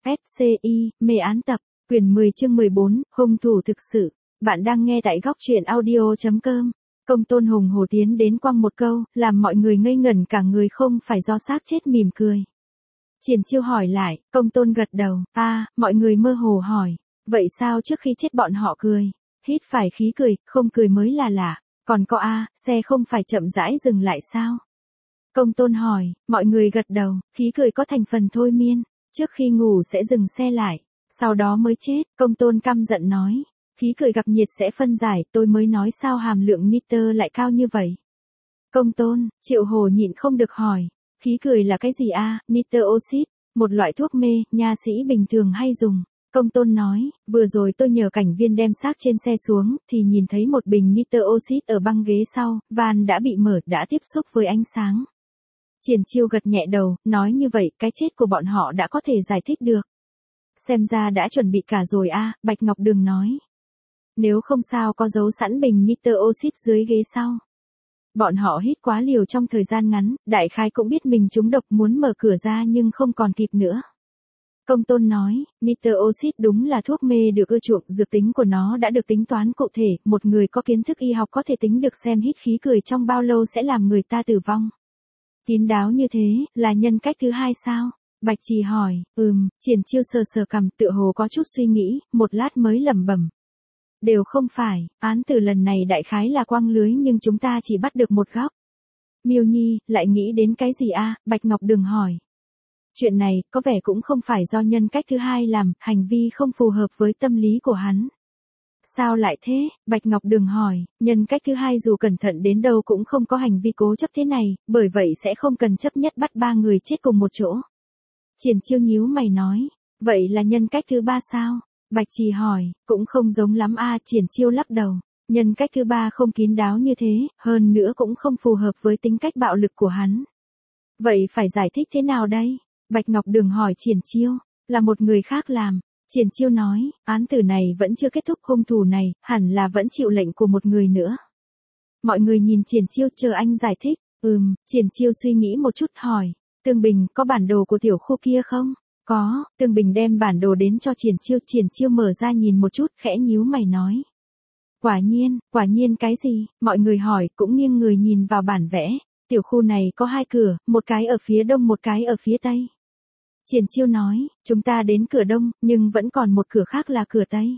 SCI, mê án tập, quyển 10 chương 14, hung thủ thực sự. Bạn đang nghe tại góc truyện audio.com. Công Tôn hùng hổ tiến đến quăng một câu, làm mọi người ngây ngẩn cả người không phải do xác chết mỉm cười. Triển Chiêu hỏi lại, Công Tôn gật đầu, mọi người mơ hồ hỏi, vậy sao trước khi chết bọn họ cười? Hít phải khí cười, không cười mới là lạ, còn có xe không phải chậm rãi dừng lại sao? Công Tôn hỏi, mọi người gật đầu, khí cười có thành phần thôi miên, trước khi ngủ sẽ dừng xe lại, sau đó mới chết. Công Tôn căm giận nói, khí cười gặp nhiệt sẽ phân giải, tôi mới nói sao hàm lượng nitơ lại cao như vậy. Công Tôn, Triệu Hồ nhịn không được hỏi, khí cười là cái gì nitơ oxit, một loại thuốc mê, nha sĩ bình thường hay dùng. Công Tôn nói, vừa rồi tôi nhờ cảnh viên đem xác trên xe xuống, thì nhìn thấy một bình nitơ oxit ở băng ghế sau, van đã bị mở, đã tiếp xúc với ánh sáng. Triển Chiêu gật nhẹ đầu, nói như vậy, cái chết của bọn họ đã có thể giải thích được. Xem ra đã chuẩn bị cả rồi Bạch Ngọc Đường nói. Nếu không sao có giấu sẵn bình nitơ oxit dưới ghế sau. Bọn họ hít quá liều trong thời gian ngắn, đại khái cũng biết mình trúng độc muốn mở cửa ra nhưng không còn kịp nữa. Công Tôn nói, nitơ oxit đúng là thuốc mê được ưa chuộng, dược tính của nó đã được tính toán cụ thể, một người có kiến thức y học có thể tính được xem hít khí cười trong bao lâu sẽ làm người ta tử vong. Kín đáo như thế, là nhân cách thứ hai sao? Bạch Trì hỏi, Triển Chiêu sờ sờ cằm, tựa hồ có chút suy nghĩ, một lát mới lẩm bẩm. Đều không phải, án tử lần này đại khái là quăng lưới nhưng chúng ta chỉ bắt được một góc. Miêu Nhi, lại nghĩ đến cái gì Bạch Ngọc Đường hỏi. Chuyện này, có vẻ cũng không phải do nhân cách thứ hai làm, hành vi không phù hợp với tâm lý của hắn. Sao lại thế? Bạch Ngọc Đường hỏi, nhân cách thứ hai dù cẩn thận đến đâu cũng không có hành vi cố chấp thế này, bởi vậy sẽ không cần chấp nhất bắt ba người chết cùng một chỗ. Triển Chiêu nhíu mày nói, vậy là nhân cách thứ ba sao? Bạch Trì hỏi, cũng không giống lắm Triển Chiêu lắc đầu, nhân cách thứ ba không kín đáo như thế, hơn nữa cũng không phù hợp với tính cách bạo lực của hắn. Vậy phải giải thích thế nào đây? Bạch Ngọc Đường hỏi Triển Chiêu, là một người khác làm. Triển Chiêu nói, án tử này vẫn chưa kết thúc, hung thủ này, hẳn là vẫn chịu lệnh của một người nữa. Mọi người nhìn Triển Chiêu chờ anh giải thích, Triển Chiêu suy nghĩ một chút hỏi, Tương Bình, có bản đồ của tiểu khu kia không? Có, Tương Bình đem bản đồ đến cho Triển Chiêu mở ra nhìn một chút, khẽ nhíu mày nói. Quả nhiên cái gì? Mọi người hỏi, cũng nghiêng người nhìn vào bản vẽ, tiểu khu này có hai cửa, một cái ở phía đông một cái ở phía tây. Triển Chiêu nói, chúng ta đến cửa đông, nhưng vẫn còn một cửa khác là cửa tây.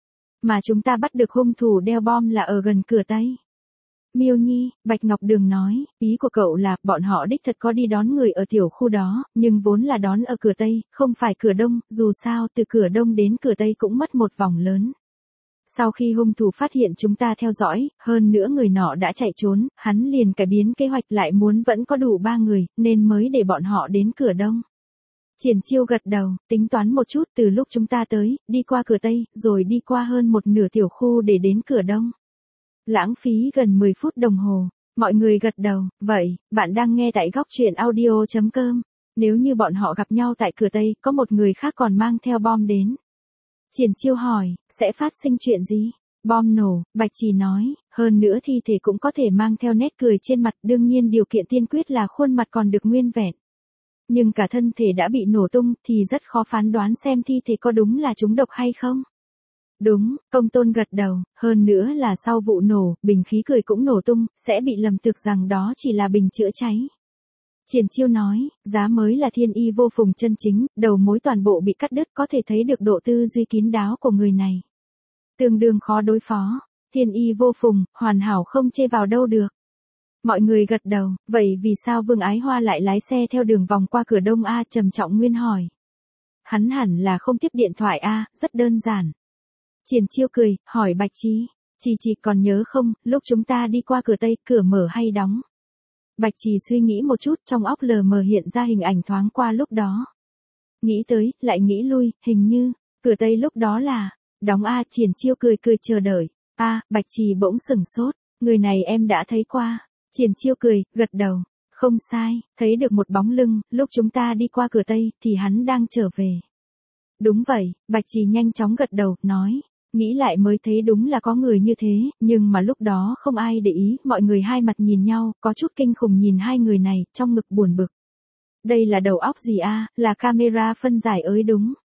Mà chúng ta bắt được hung thủ đeo bom là ở gần cửa tây. Miêu Nhi, Bạch Ngọc Đường nói, ý của cậu là, bọn họ đích thật có đi đón người ở tiểu khu đó, nhưng vốn là đón ở cửa tây, không phải cửa đông, dù sao từ cửa đông đến cửa tây cũng mất một vòng lớn. Sau khi hung thủ phát hiện chúng ta theo dõi, hơn nữa người nọ đã chạy trốn, hắn liền cải biến kế hoạch lại muốn vẫn có đủ 3 người, nên mới để bọn họ đến cửa đông. Triển Chiêu gật đầu, tính toán một chút từ lúc chúng ta tới, đi qua cửa Tây, rồi đi qua hơn một nửa tiểu khu để đến cửa Đông. Lãng phí gần 10 phút đồng hồ. Mọi người gật đầu, vậy, bạn đang nghe tại góc truyện audio.com. Nếu như bọn họ gặp nhau tại cửa Tây, có một người khác còn mang theo bom đến. Triển Chiêu hỏi, sẽ phát sinh chuyện gì? Bom nổ, Bạch Trì nói, hơn nữa thi thể cũng có thể mang theo nét cười trên mặt, đương nhiên điều kiện tiên quyết là khuôn mặt còn được nguyên vẹn. Nhưng cả thân thể đã bị nổ tung thì rất khó phán đoán xem thi thể có đúng là trúng độc hay không. Đúng, Công Tôn gật đầu, hơn nữa là sau vụ nổ, bình khí cười cũng nổ tung, sẽ bị lầm tưởng rằng đó chỉ là bình chữa cháy. Triển Chiêu nói, giá mới là thiên y vô phùng chân chính, đầu mối toàn bộ bị cắt đứt, có thể thấy được độ tư duy kín đáo của người này. Tương đương khó đối phó, thiên y vô phùng, hoàn hảo không chê vào đâu được. Mọi người gật đầu, vậy vì sao Vương Ái Hoa lại lái xe theo đường vòng qua cửa đông Trầm Trọng Nguyên hỏi. Hắn hẳn là không tiếp điện thoại rất đơn giản. Triển Chiêu cười, hỏi Bạch Trì, Trì còn nhớ không, lúc chúng ta đi qua cửa Tây, cửa mở hay đóng? Bạch Trì suy nghĩ một chút, trong óc lờ mờ hiện ra hình ảnh thoáng qua lúc đó. Nghĩ tới, lại nghĩ lui, hình như, cửa Tây lúc đó là, đóng Triển Chiêu cười chờ đợi. Bạch Trì bỗng sửng sốt, người này em đã thấy qua. Triển Chiêu cười, gật đầu, không sai, thấy được một bóng lưng, lúc chúng ta đi qua cửa Tây, thì hắn đang trở về. Đúng vậy, Bạch Trì nhanh chóng gật đầu, nói, nghĩ lại mới thấy đúng là có người như thế, nhưng mà lúc đó không ai để ý, mọi người hai mặt nhìn nhau, có chút kinh khủng nhìn hai người này, trong ngực buồn bực. Đây là đầu óc gì là camera phân giải ới đúng.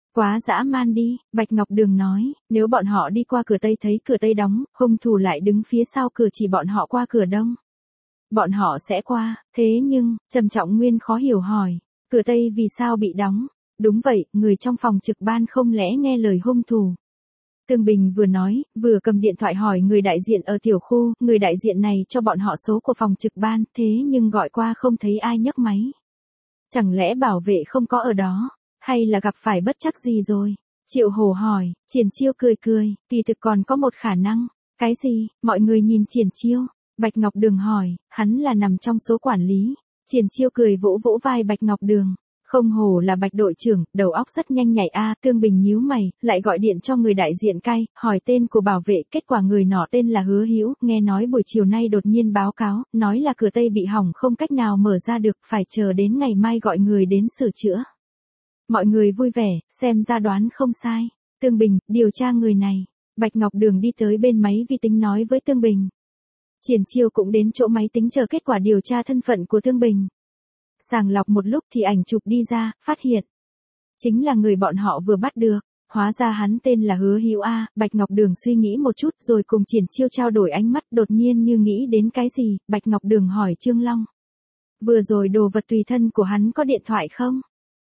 Quá dã man đi, Bạch Ngọc Đường nói, nếu bọn họ đi qua cửa Tây thấy cửa Tây đóng, hung thủ lại đứng phía sau cửa chỉ bọn họ qua cửa Đông. Bọn họ sẽ qua, thế nhưng, Trầm Trọng Nguyên khó hiểu hỏi, cửa Tây vì sao bị đóng? Đúng vậy, người trong phòng trực ban không lẽ nghe lời hung thủ. Tương Bình vừa nói, vừa cầm điện thoại hỏi người đại diện ở tiểu khu, người đại diện này cho bọn họ số của phòng trực ban, thế nhưng gọi qua không thấy ai nhấc máy. Chẳng lẽ bảo vệ không có ở đó, hay là gặp phải bất trắc gì rồi? Triệu Hổ hỏi, Triển Chiêu cười cười, kỳ thực còn có một khả năng. Cái gì? Mọi người nhìn Triển Chiêu. Bạch Ngọc Đường hỏi, hắn là nằm trong số quản lý. Triển Chiêu cười vỗ vỗ vai Bạch Ngọc Đường. Không hổ là Bạch đội trưởng, đầu óc rất nhanh nhạy a. Tương Bình nhíu mày, lại gọi điện cho người đại diện cai, hỏi tên của bảo vệ, kết quả người nọ tên là Hứa Hữu, nghe nói buổi chiều nay đột nhiên báo cáo, nói là cửa Tây bị hỏng không cách nào mở ra được, phải chờ đến ngày mai gọi người đến sửa chữa. Mọi người vui vẻ, xem ra đoán không sai. Tương Bình, điều tra người này. Bạch Ngọc Đường đi tới bên máy vi tính nói với Tương Bình. Triển Chiêu cũng đến chỗ máy tính chờ kết quả điều tra thân phận của Tương Bình. Sàng lọc một lúc thì ảnh chụp đi ra, phát hiện. Chính là người bọn họ vừa bắt được. Hóa ra hắn tên là Hứa Hữu A. Bạch Ngọc Đường suy nghĩ một chút rồi cùng Triển Chiêu trao đổi ánh mắt, đột nhiên như nghĩ đến cái gì. Bạch Ngọc Đường hỏi Trương Long. Vừa rồi đồ vật tùy thân của hắn có điện thoại không?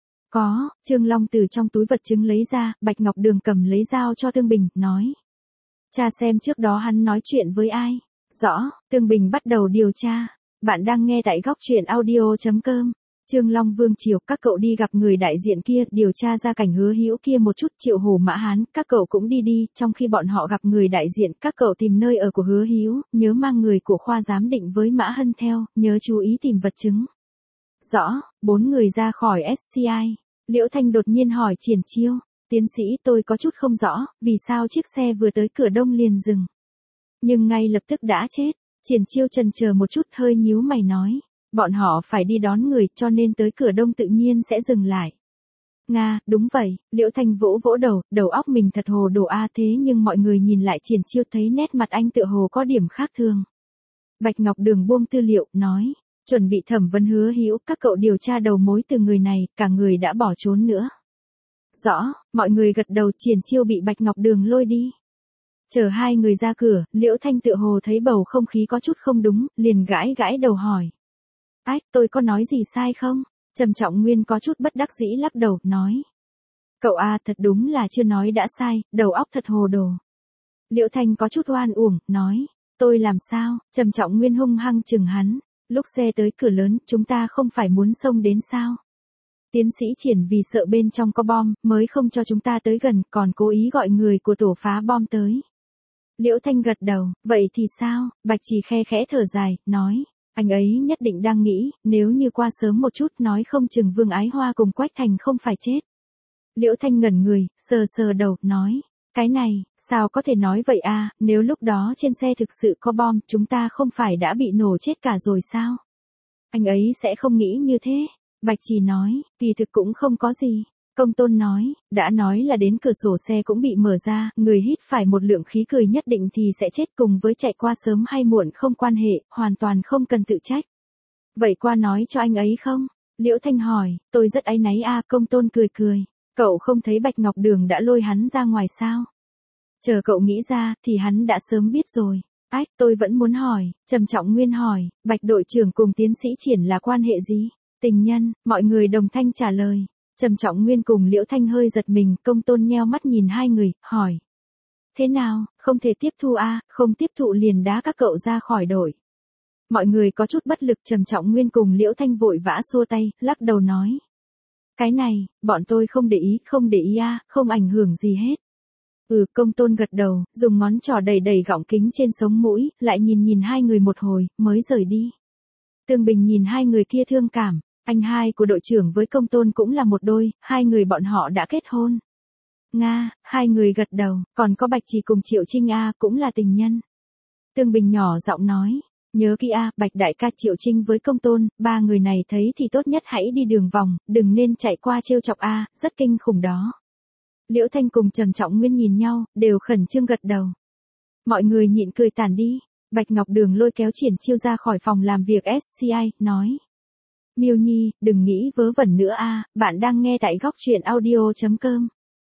Có, Trương Long từ trong túi vật chứng lấy ra, Bạch Ngọc Đường cầm lấy dao cho Tương Bình, nói. Cha xem trước đó hắn nói chuyện với ai. Rõ, Tương Bình bắt đầu điều tra. Bạn đang nghe tại góc truyện audio.com. Trương Long Vương Triều, các cậu đi gặp người đại diện kia, điều tra ra cảnh Hứa Hữu kia một chút. Triệu Hổ Mã Hán, các cậu cũng đi, trong khi bọn họ gặp người đại diện, các cậu tìm nơi ở của Hứa Hữu, nhớ mang người của khoa giám định với Mã Hân theo, nhớ chú ý tìm vật chứng. Rõ, 4 người ra khỏi SCI. Liễu Thanh đột nhiên hỏi Triển Chiêu, tiến sĩ tôi có chút không rõ, vì sao chiếc xe vừa tới cửa Đông liền dừng. Nhưng ngay lập tức đã chết. Triển Chiêu chần chờ một chút hơi nhíu mày nói, bọn họ phải đi đón người cho nên tới cửa Đông tự nhiên sẽ dừng lại. Nga, đúng vậy, Liễu Thanh vỗ vỗ đầu óc mình thật hồ đồ a. Thế nhưng mọi người nhìn lại Triển Chiêu thấy nét mặt anh tựa hồ có điểm khác thường. Bạch Ngọc Đường buông tư liệu, nói. Chuẩn bị thẩm vấn Hứa Hữu, các cậu điều tra đầu mối từ người này, cả người đã bỏ trốn nữa. Rõ, mọi người gật đầu. Triển Chiêu bị Bạch Ngọc Đường lôi đi. Chờ hai người ra cửa, Liễu Thanh tựa hồ thấy bầu không khí có chút không đúng, liền gãi đầu hỏi. Ách, tôi có nói gì sai không? Trầm Trọng Nguyên có chút bất đắc dĩ lắc đầu, nói. Cậu a thật đúng là chưa nói đã sai, đầu óc thật hồ đồ. Liễu Thanh có chút oan uổng, nói. Tôi làm sao? Trầm Trọng Nguyên hung hăng chừng hắn. Lúc xe tới cửa lớn, chúng ta không phải muốn xông đến sao? Tiến sĩ Triển vì sợ bên trong có bom, mới không cho chúng ta tới gần, còn cố ý gọi người của tổ phá bom tới. Liễu Thanh gật đầu, vậy thì sao? Bạch Trì khe khẽ thở dài, nói. Anh ấy nhất định đang nghĩ, nếu như qua sớm một chút nói không chừng Vương Ái Hoa cùng Quách Thành không phải chết. Liễu Thanh ngẩn người, sờ đầu, nói. Cái này, sao có thể nói vậy a? Nếu lúc đó trên xe thực sự có bom, chúng ta không phải đã bị nổ chết cả rồi sao? Anh ấy sẽ không nghĩ như thế. Bạch Trì nói, kỳ thực cũng không có gì. Công Tôn nói, đã nói là đến cửa sổ xe cũng bị mở ra, người hít phải một lượng khí cười nhất định thì sẽ chết, cùng với chạy qua sớm hay muộn không quan hệ, hoàn toàn không cần tự trách. Vậy qua nói cho anh ấy không? Liễu Thanh hỏi, tôi rất áy náy a. Công Tôn cười. Cậu không thấy Bạch Ngọc Đường đã lôi hắn ra ngoài sao? Chờ cậu nghĩ ra, thì hắn đã sớm biết rồi. Ách, tôi vẫn muốn hỏi. Trầm Trọng Nguyên hỏi, Bạch đội trưởng cùng tiến sĩ Triển là quan hệ gì? Tình nhân, mọi người đồng thanh trả lời. Trầm Trọng Nguyên cùng Liễu Thanh hơi giật mình, Công Tôn nheo mắt nhìn hai người, hỏi. Thế nào, không thể tiếp thu a? Không tiếp thụ liền đá các cậu ra khỏi đội. Mọi người có chút bất lực. Trầm Trọng Nguyên cùng Liễu Thanh vội vã xua tay, lắc đầu nói. Cái này, bọn tôi không để ý a, không ảnh hưởng gì hết. Công Tôn gật đầu, dùng ngón trỏ đầy gọng kính trên sống mũi, lại nhìn hai người một hồi, mới rời đi. Tương Bình nhìn hai người kia thương cảm, anh hai của đội trưởng với Công Tôn cũng là một đôi, hai người bọn họ đã kết hôn. Nga, hai người gật đầu, còn có Bạch Trì cùng Triệu Trinh a, cũng là tình nhân. Tương Bình nhỏ giọng nói, nhớ kỹ a, Bạch đại ca Triệu Trinh với Công Tôn, ba người này thấy thì tốt nhất hãy đi đường vòng, đừng nên chạy qua trêu chọc a, rất kinh khủng đó. Liễu Thanh cùng Trầm Trọng Nguyên nhìn nhau, đều khẩn trương gật đầu. Mọi người nhịn cười tàn đi. Bạch Ngọc Đường lôi kéo Triển Chiêu ra khỏi phòng làm việc SCI, nói. Miêu Nhi, đừng nghĩ vớ vẩn nữa a, bạn đang nghe tại góc truyện audio.com.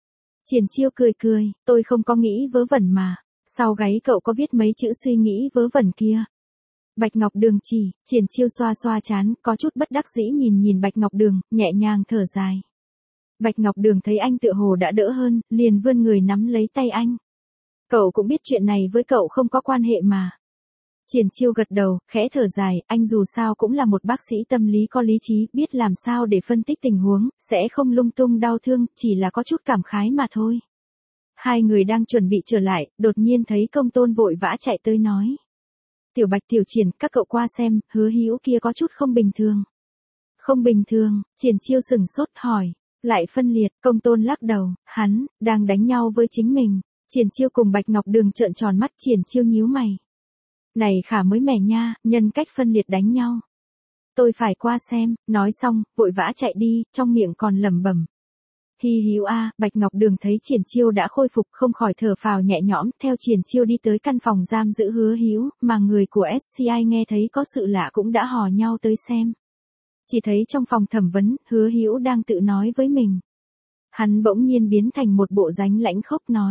Triển Chiêu cười cười, tôi không có nghĩ vớ vẩn mà. Sau gáy cậu có viết mấy chữ suy nghĩ vớ vẩn kia. Bạch Ngọc Đường chỉ, Triển Chiêu xoa xoa trán, có chút bất đắc dĩ nhìn Bạch Ngọc Đường, nhẹ nhàng thở dài. Bạch Ngọc Đường thấy anh tựa hồ đã đỡ hơn, liền vươn người nắm lấy tay anh. Cậu cũng biết chuyện này với cậu không có quan hệ mà. Triển Chiêu gật đầu, khẽ thở dài, anh dù sao cũng là một bác sĩ tâm lý có lý trí, biết làm sao để phân tích tình huống, sẽ không lung tung đau thương, chỉ là có chút cảm khái mà thôi. Hai người đang chuẩn bị trở lại, đột nhiên thấy Công Tôn vội vã chạy tới nói. Tiểu Bạch Tiểu Triển, các cậu qua xem, Hứa Hữu kia có chút không bình thường. Không bình thường, Triển Chiêu sửng sốt hỏi, lại phân liệt, Công Tôn lắc đầu, hắn, đang đánh nhau với chính mình. Triển Chiêu cùng Bạch Ngọc Đường trợn tròn mắt, Triển Chiêu nhíu mày. Này khả mới mẻ nha, nhân cách phân liệt đánh nhau. Tôi phải qua xem, nói xong, vội vã chạy đi, trong miệng còn lẩm bẩm. Hi hữu a, Bạch Ngọc Đường thấy Triển Chiêu đã khôi phục không khỏi thở phào nhẹ nhõm, theo Triển Chiêu đi tới căn phòng giam giữ Hứa Hữu, mà người của SCI nghe thấy có sự lạ cũng đã hò nhau tới xem. Chỉ thấy trong phòng thẩm vấn, Hứa Hữu đang tự nói với mình. Hắn bỗng nhiên biến thành một bộ dáng lãnh khốc nói.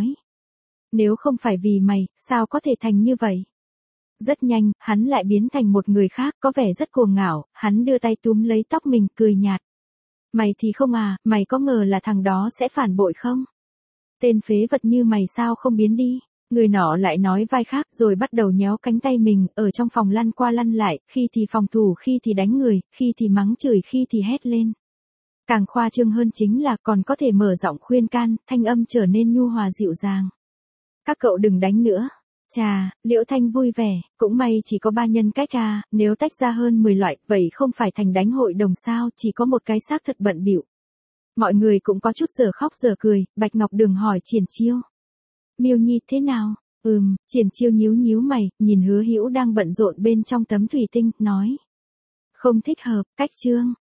Nếu không phải vì mày, sao có thể thành như vậy? Rất nhanh, hắn lại biến thành một người khác, có vẻ rất cuồng ngạo, hắn đưa tay túm lấy tóc mình, cười nhạt. Mày thì không à, mày có ngờ là thằng đó sẽ phản bội không? Tên phế vật như mày sao không biến đi? Người nọ lại nói vai khác rồi bắt đầu nhéo cánh tay mình, ở trong phòng lăn qua lăn lại, khi thì phòng thủ, khi thì đánh người, khi thì mắng chửi, khi thì hét lên. Càng khoa trương hơn chính là còn có thể mở giọng khuyên can, thanh âm trở nên nhu hòa dịu dàng. Các cậu đừng đánh nữa. Chà, Liễu Thanh vui vẻ, cũng may chỉ có 3 nhân cách à, nếu tách ra hơn 10 loại, vậy không phải thành đánh hội đồng sao, chỉ có một cái xác thật bận bịu. Mọi người cũng có chút giờ khóc giờ cười, Bạch Ngọc Đường hỏi Triển Chiêu. Miêu Nhi thế nào? Triển Chiêu nhíu mày, nhìn Hứa Hữu đang bận rộn bên trong tấm thủy tinh, nói. Không thích hợp, cách chương.